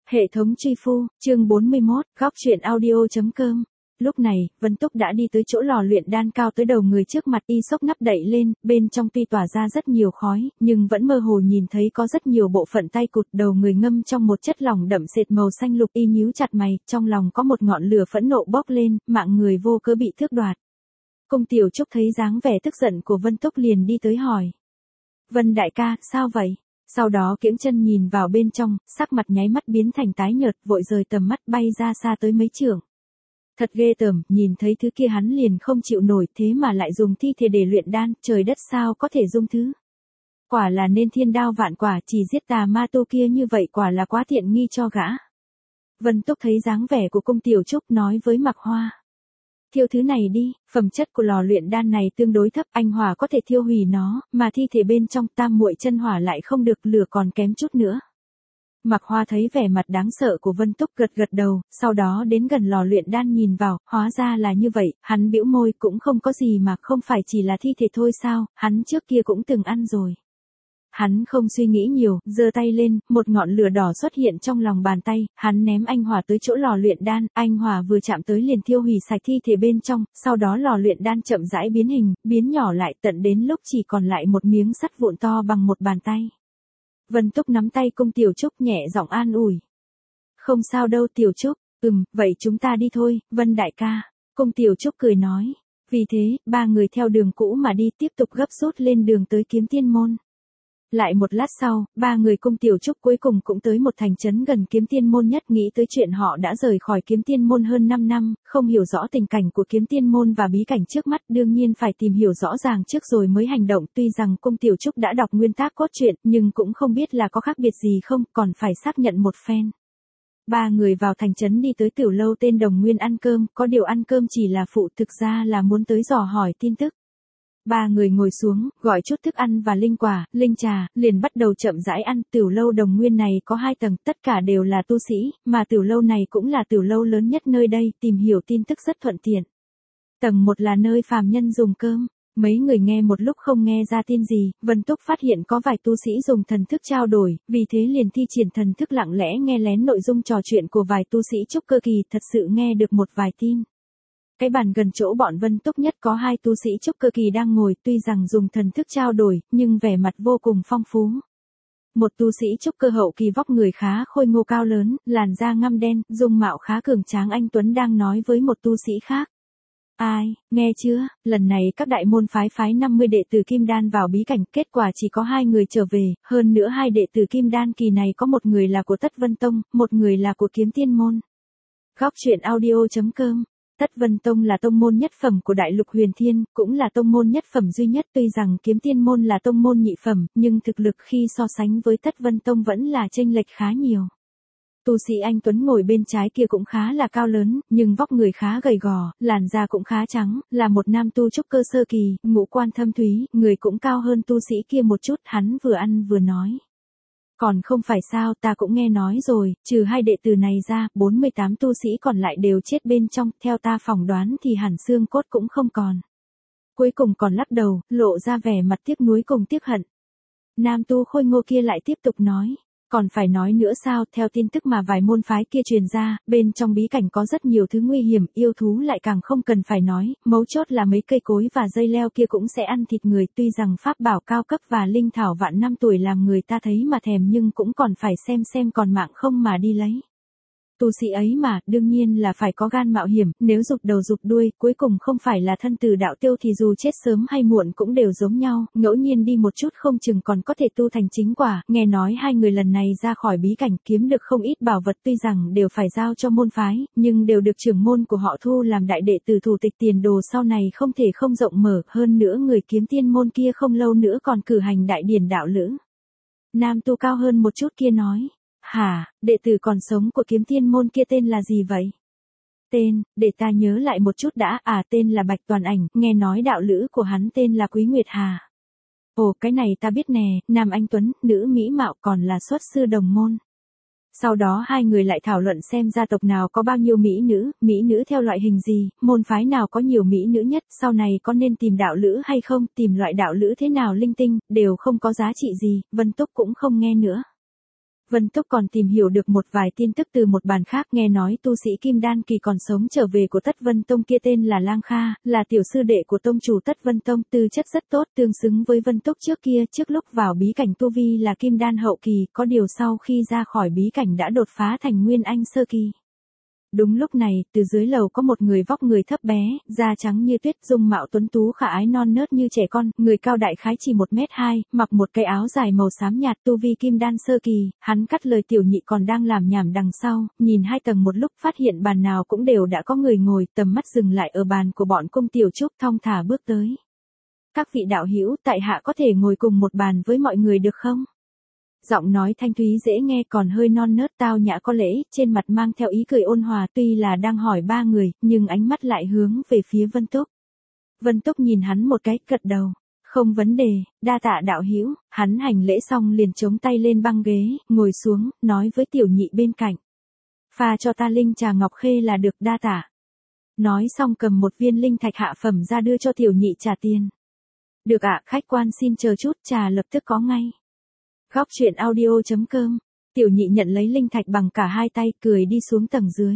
Hệ thống truy phu, chương 41, góc truyện audio.com. Lúc này, Vân Túc đã đi tới chỗ lò luyện đan cao tới đầu người trước mặt y xốc nắp đậy lên, bên trong tuy tỏa ra rất nhiều khói, nhưng vẫn mơ hồ nhìn thấy có rất nhiều bộ phận tay cụt đầu người ngâm trong một chất lỏng đậm sệt màu xanh lục. Y nhíu chặt mày, trong lòng có một ngọn lửa phẫn nộ bốc lên, mạng người vô cớ bị tước đoạt. Cung Tiểu Trúc thấy dáng vẻ tức giận của Vân Túc liền đi tới hỏi. Vân đại ca, sao vậy? Sau đó kiễng chân nhìn vào bên trong, sắc mặt nháy mắt biến thành tái nhợt, vội rời tầm mắt bay ra xa tới mấy trượng. Thật ghê tởm, nhìn thấy thứ kia hắn liền không chịu nổi, thế mà lại dùng thi thể để luyện đan, trời đất sao có thể dung thứ. Quả là nên thiên đao vạn quả, chỉ giết tà ma tu kia như vậy quả là quá tiện nghi cho gã. Vân Túc thấy dáng vẻ của Cung Tiểu Trúc nói với Mạc Hoa. Thiêu thứ này đi, phẩm chất của lò luyện đan này tương đối thấp, anh hỏa có thể thiêu hủy nó, mà thi thể bên trong tam muội chân hỏa lại không được, lửa còn kém chút nữa. Mạc Hoa thấy vẻ mặt đáng sợ của Vân Túc gật gật đầu, sau đó đến gần lò luyện đan nhìn vào, hóa ra là như vậy, hắn bĩu môi, cũng không có gì mà không phải chỉ là thi thể thôi sao, hắn trước kia cũng từng ăn rồi. Hắn không suy nghĩ nhiều, giơ tay lên, một ngọn lửa đỏ xuất hiện trong lòng bàn tay, hắn ném anh hỏa tới chỗ lò luyện đan, anh hỏa vừa chạm tới liền thiêu hủy sạch thi thể bên trong, sau đó lò luyện đan chậm rãi biến hình, biến nhỏ lại tận đến lúc chỉ còn lại một miếng sắt vụn to bằng một bàn tay. Vân Túc nắm tay Cung Tiểu Trúc nhẹ giọng an ủi. Không sao đâu Tiểu Trúc, vậy chúng ta đi thôi, Vân đại ca. Cung Tiểu Trúc cười nói. Vì thế, ba người theo đường cũ mà đi tiếp tục gấp rút lên đường tới Kiếm Tiên Môn. Lại một lát sau, ba người Cung Tiểu Trúc cuối cùng cũng tới một thành trấn gần Kiếm Tiên Môn nhất. Nghĩ tới chuyện họ đã rời khỏi Kiếm Tiên Môn hơn 5 năm, không hiểu rõ tình cảnh của Kiếm Tiên Môn và bí cảnh trước mắt, đương nhiên phải tìm hiểu rõ ràng trước rồi mới hành động. Tuy rằng Cung Tiểu Trúc đã đọc nguyên tác cốt truyện, nhưng cũng không biết là có khác biệt gì không, còn phải xác nhận một phen. Ba người vào thành trấn đi tới tiểu lâu tên Đồng Nguyên ăn cơm, có điều ăn cơm chỉ là phụ, thực ra là muốn tới dò hỏi tin tức. Ba người ngồi xuống, gọi chút thức ăn và linh quả, linh trà, liền bắt đầu chậm rãi ăn. Tiểu lâu Đồng Nguyên này có 2 tầng, tất cả đều là tu sĩ, mà tiểu lâu này cũng là tiểu lâu lớn nhất nơi đây, tìm hiểu tin tức rất thuận tiện. Tầng 1 là nơi phàm nhân dùng cơm. Mấy người nghe một lúc không nghe ra tin gì, Vân Túc phát hiện có vài tu sĩ dùng thần thức trao đổi, vì thế liền thi triển thần thức lặng lẽ nghe lén nội dung trò chuyện của vài tu sĩ trúc cơ kỳ, thật sự nghe được một vài tin. Cái bàn gần chỗ bọn Vân Túc nhất có 2 tu sĩ trúc cơ kỳ đang ngồi, tuy rằng dùng thần thức trao đổi, nhưng vẻ mặt vô cùng phong phú. Một tu sĩ trúc cơ hậu kỳ vóc người khá khôi ngô cao lớn, làn da ngăm đen, dung mạo khá cường tráng anh tuấn đang nói với một tu sĩ khác. Ai, nghe chưa, lần này các đại môn phái 50 đệ tử Kim Đan vào bí cảnh, kết quả chỉ có 2 người trở về, hơn nữa 2 đệ tử Kim Đan kỳ này có một người là của Tất Vân Tông, một người là của Kiếm Tiên Môn. Góc truyện audio.com. Tất Vân Tông là tông môn nhất phẩm của Đại Lục Huyền Thiên, cũng là tông môn nhất phẩm duy nhất, tuy rằng Kiếm Tiên Môn là tông môn nhị phẩm, nhưng thực lực khi so sánh với Tất Vân Tông vẫn là chênh lệch khá nhiều. Tu sĩ anh tuấn ngồi bên trái kia cũng khá là cao lớn, nhưng vóc người khá gầy gò, làn da cũng khá trắng, là một nam tu trúc cơ sơ kỳ, ngũ quan thâm thúy, người cũng cao hơn tu sĩ kia một chút, hắn vừa ăn vừa nói. Còn không phải sao, ta cũng nghe nói rồi, trừ 2 đệ tử này ra, 48 tu sĩ còn lại đều chết bên trong, theo ta phỏng đoán thì hẳn xương cốt cũng không còn. Cuối cùng còn lắc đầu, lộ ra vẻ mặt tiếc nuối cùng tiếc hận. Nam tu khôi ngô kia lại tiếp tục nói. Còn phải nói nữa sao, theo tin tức mà vài môn phái kia truyền ra, bên trong bí cảnh có rất nhiều thứ nguy hiểm, yêu thú lại càng không cần phải nói, mấu chốt là mấy cây cối và dây leo kia cũng sẽ ăn thịt người, tuy rằng pháp bảo cao cấp và linh thảo vạn năm tuổi làm người ta thấy mà thèm nhưng cũng còn phải xem còn mạng không mà đi lấy. Tu sĩ ấy mà, đương nhiên là phải có gan mạo hiểm, nếu rụt đầu rụt đuôi, cuối cùng không phải là thân tử đạo tiêu thì dù chết sớm hay muộn cũng đều giống nhau, ngẫu nhiên đi một chút không chừng còn có thể tu thành chính quả. Nghe nói 2 người lần này ra khỏi bí cảnh kiếm được không ít bảo vật, tuy rằng đều phải giao cho môn phái, nhưng đều được trưởng môn của họ thu làm đại đệ tử thủ tịch, tiền đồ sau này không thể không rộng mở, hơn nữa người Kiếm Tiên Môn kia không lâu nữa còn cử hành đại điển đạo lữ. Nam tu cao hơn một chút kia nói. Hả, đệ tử còn sống của Kiếm Tiên Môn kia tên là gì vậy? Tên, để ta nhớ lại một chút đã, tên là Bạch Toàn Ảnh, nghe nói đạo lữ của hắn tên là Quý Nguyệt Hà. Ồ, cái này ta biết nè, nam anh tuấn, nữ mỹ mạo, còn là xuất sư đồng môn. Sau đó 2 người lại thảo luận xem gia tộc nào có bao nhiêu mỹ nữ theo loại hình gì, môn phái nào có nhiều mỹ nữ nhất, sau này có nên tìm đạo lữ hay không, tìm loại đạo lữ thế nào linh tinh, đều không có giá trị gì, Vân Túc cũng không nghe nữa. Vân Túc còn tìm hiểu được một vài tin tức từ một bàn khác, nghe nói tu sĩ Kim Đan kỳ còn sống trở về của Tất Vân Tông kia tên là Lang Kha, là tiểu sư đệ của tông chủ Tất Vân Tông, tư chất rất tốt, tương xứng với Vân Túc trước kia, trước lúc vào bí cảnh tu vi là Kim Đan hậu kỳ, có điều sau khi ra khỏi bí cảnh đã đột phá thành Nguyên Anh sơ kỳ. Đúng lúc này, từ dưới lầu có một người vóc người thấp bé, da trắng như tuyết, dung mạo tuấn tú khả ái non nớt như trẻ con, người cao đại khái chỉ 1m2, mặc một cái áo dài màu xám nhạt, tu vi Kim Đan sơ kỳ, hắn cắt lời Tiểu Nhị còn đang làm nhảm đằng sau, nhìn hai tầng một lúc phát hiện bàn nào cũng đều đã có người ngồi, tầm mắt dừng lại ở bàn của bọn Cung Tiểu Trúc, thong thả bước tới. Các vị đạo hữu, tại hạ có thể ngồi cùng một bàn với mọi người được không? Giọng nói thanh thúy dễ nghe còn hơi non nớt tao nhã có lễ, trên mặt mang theo ý cười ôn hòa, tuy là đang hỏi ba người, nhưng ánh mắt lại hướng về phía Vân Túc. Vân Túc nhìn hắn một cái, gật đầu. Không vấn đề, đa tạ đạo hữu. Hắn hành lễ xong liền chống tay lên băng ghế, ngồi xuống, nói với Tiểu Nhị bên cạnh. Pha cho ta linh trà ngọc khê là được, đa tạ. Nói xong cầm một viên linh thạch hạ phẩm ra đưa cho Tiểu Nhị trả tiền. Được ạ, khách quan xin chờ chút, trà lập tức có ngay. Góc truyện audio.com. Tiểu Nhị nhận lấy linh thạch bằng cả hai tay, cười đi xuống tầng dưới.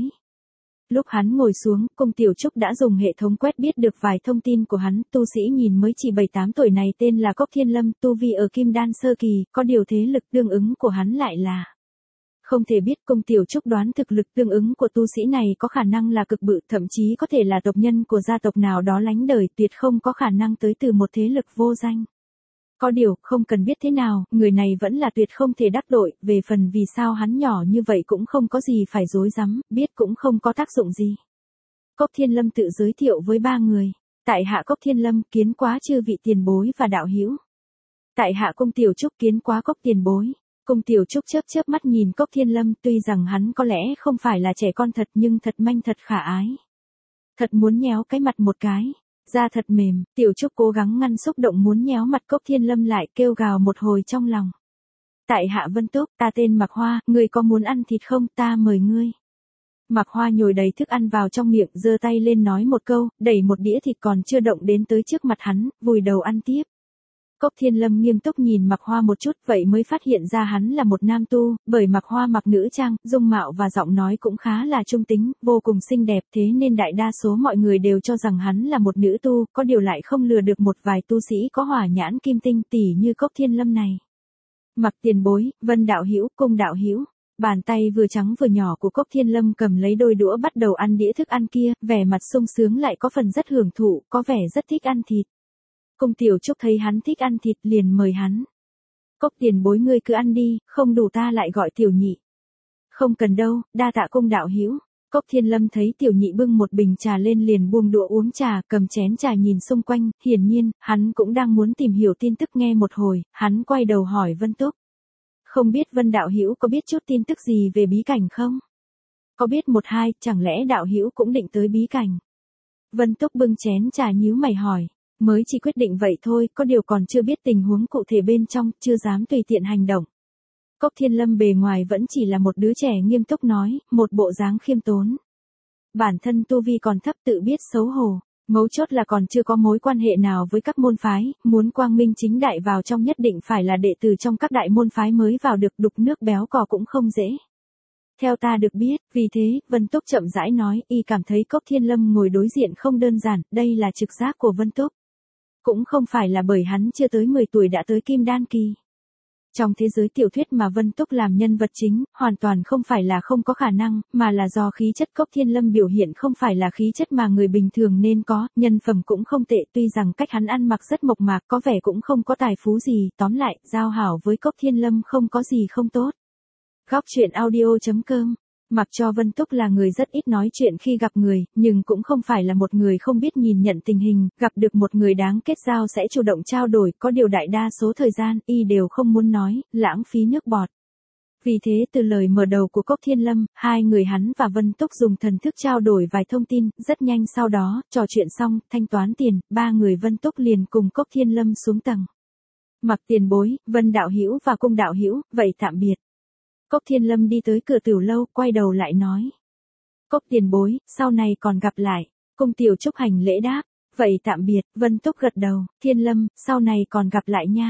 Lúc hắn ngồi xuống, Cung Tiểu Trúc đã dùng hệ thống quét biết được vài thông tin của hắn, tu sĩ nhìn mới chỉ 7-8 tuổi này tên là Cốc Thiên Lâm, tu vi ở Kim Đan sơ kỳ, có điều thế lực tương ứng của hắn lại là không thể biết. Cung Tiểu Trúc đoán thực lực tương ứng của tu sĩ này có khả năng là cực bự, thậm chí có thể là tộc nhân của gia tộc nào đó lánh đời, tuyệt không có khả năng tới từ một thế lực vô danh. Có điều, không cần biết thế nào, người này vẫn là tuyệt không thể đắc tội, về phần vì sao hắn nhỏ như vậy cũng không có gì phải rối rắm, biết cũng không có tác dụng gì. Cốc Thiên Lâm tự giới thiệu với ba người. Tại hạ Cốc Thiên Lâm, kiến quá chư vị tiền bối và đạo hữu. Tại hạ Cung Tiểu Trúc, kiến quá Cốc tiền bối. Cung Tiểu Trúc chớp chớp mắt nhìn Cốc Thiên Lâm, tuy rằng hắn có lẽ không phải là trẻ con thật nhưng thật manh thật khả ái. Thật muốn nhéo cái mặt một cái. Da thật mềm, Tiểu Trúc cố gắng ngăn xúc động muốn nhéo mặt Cốc Thiên Lâm lại, kêu gào một hồi trong lòng. Tại hạ Vân Túc, ta tên Mạc Hoa, ngươi có muốn ăn thịt không, ta mời ngươi. Mạc Hoa nhồi đầy thức ăn vào trong miệng, giơ tay lên nói một câu, đẩy một đĩa thịt còn chưa động đến tới trước mặt hắn, vùi đầu ăn tiếp. Cốc Thiên Lâm nghiêm túc nhìn Mạc Hoa một chút, vậy mới phát hiện ra hắn là một nam tu, bởi Mạc Hoa mặc nữ trang, dung mạo và giọng nói cũng khá là trung tính, vô cùng xinh đẹp, thế nên đại đa số mọi người đều cho rằng hắn là một nữ tu, có điều lại không lừa được một vài tu sĩ có hỏa nhãn kim tinh tỉ như Cốc Thiên Lâm này. Mặc tiền bối, Vân đạo hữu, Cung đạo hữu. Bàn tay vừa trắng vừa nhỏ của Cốc Thiên Lâm cầm lấy đôi đũa bắt đầu ăn đĩa thức ăn kia, vẻ mặt sung sướng lại có phần rất hưởng thụ, có vẻ rất thích ăn thịt. Cung Tiểu Trúc thấy hắn thích ăn thịt liền mời hắn. Cốc tiền bối ngươi cứ ăn đi, không đủ ta lại gọi Tiểu Nhị. Không cần đâu, đa tạ Cung đạo hữu. Cốc Thiên Lâm thấy Tiểu Nhị bưng một bình trà lên liền buông đũa uống trà, cầm chén trà nhìn xung quanh, hiển nhiên, hắn cũng đang muốn tìm hiểu tin tức. Nghe một hồi, hắn quay đầu hỏi Vân Túc. Không biết Vân đạo hữu có biết chút tin tức gì về bí cảnh không? Có biết một hai, chẳng lẽ đạo hữu cũng định tới bí cảnh? Vân Túc bưng chén trà nhíu mày hỏi. Mới chỉ quyết định vậy thôi, có điều còn chưa biết tình huống cụ thể bên trong, chưa dám tùy tiện hành động. Cốc Thiên Lâm bề ngoài vẫn chỉ là một đứa trẻ nghiêm túc nói, một bộ dáng khiêm tốn. Bản thân tu vi còn thấp tự biết xấu hổ, mấu chốt là còn chưa có mối quan hệ nào với các môn phái, muốn quang minh chính đại vào trong nhất định phải là đệ tử trong các đại môn phái mới vào được, đục nước béo cò cũng không dễ. Theo ta được biết, vì thế, Vân Túc chậm rãi nói, y cảm thấy Cốc Thiên Lâm ngồi đối diện không đơn giản, đây là trực giác của Vân Túc. Cũng không phải là bởi hắn chưa tới 10 tuổi đã tới Kim Đan kỳ. Trong thế giới tiểu thuyết mà Vân Túc làm nhân vật chính, hoàn toàn không phải là không có khả năng, mà là do khí chất Cốc Thiên Lâm biểu hiện không phải là khí chất mà người bình thường nên có, nhân phẩm cũng không tệ, tuy rằng cách hắn ăn mặc rất mộc mạc, có vẻ cũng không có tài phú gì, tóm lại, giao hảo với Cốc Thiên Lâm không có gì không tốt. Góc truyện audio.com. Mặc cho Vân Túc là người rất ít nói chuyện khi gặp người, nhưng cũng không phải là một người không biết nhìn nhận tình hình, gặp được một người đáng kết giao sẽ chủ động trao đổi, có điều đại đa số thời gian, y đều không muốn nói, lãng phí nước bọt. Vì thế từ lời mở đầu của Cốc Thiên Lâm, hai người hắn và Vân Túc dùng thần thức trao đổi vài thông tin, rất nhanh sau đó, trò chuyện xong, thanh toán tiền, ba người Vân Túc liền cùng Cốc Thiên Lâm xuống tầng. Mặc tiền bối, Vân đạo hữu và Cung đạo hữu, vậy tạm biệt. Cốc Thiên Lâm đi tới cửa tiểu lâu, quay đầu lại nói. Cốc tiền bối, sau này còn gặp lại. Cung Tiểu Trúc hành lễ đáp. Vậy tạm biệt, Vân Túc gật đầu. Thiên Lâm, sau này còn gặp lại nha.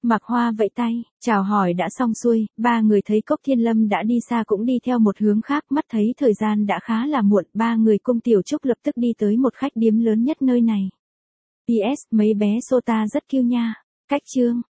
Mạc Hoa vẫy tay, chào hỏi đã xong xuôi, ba người thấy Cốc Thiên Lâm đã đi xa cũng đi theo một hướng khác, mắt thấy thời gian đã khá là muộn, ba người cung Tiểu Trúc lập tức đi tới một khách điếm lớn nhất nơi này. PS, mấy bé Sota rất cute nha. Cách chương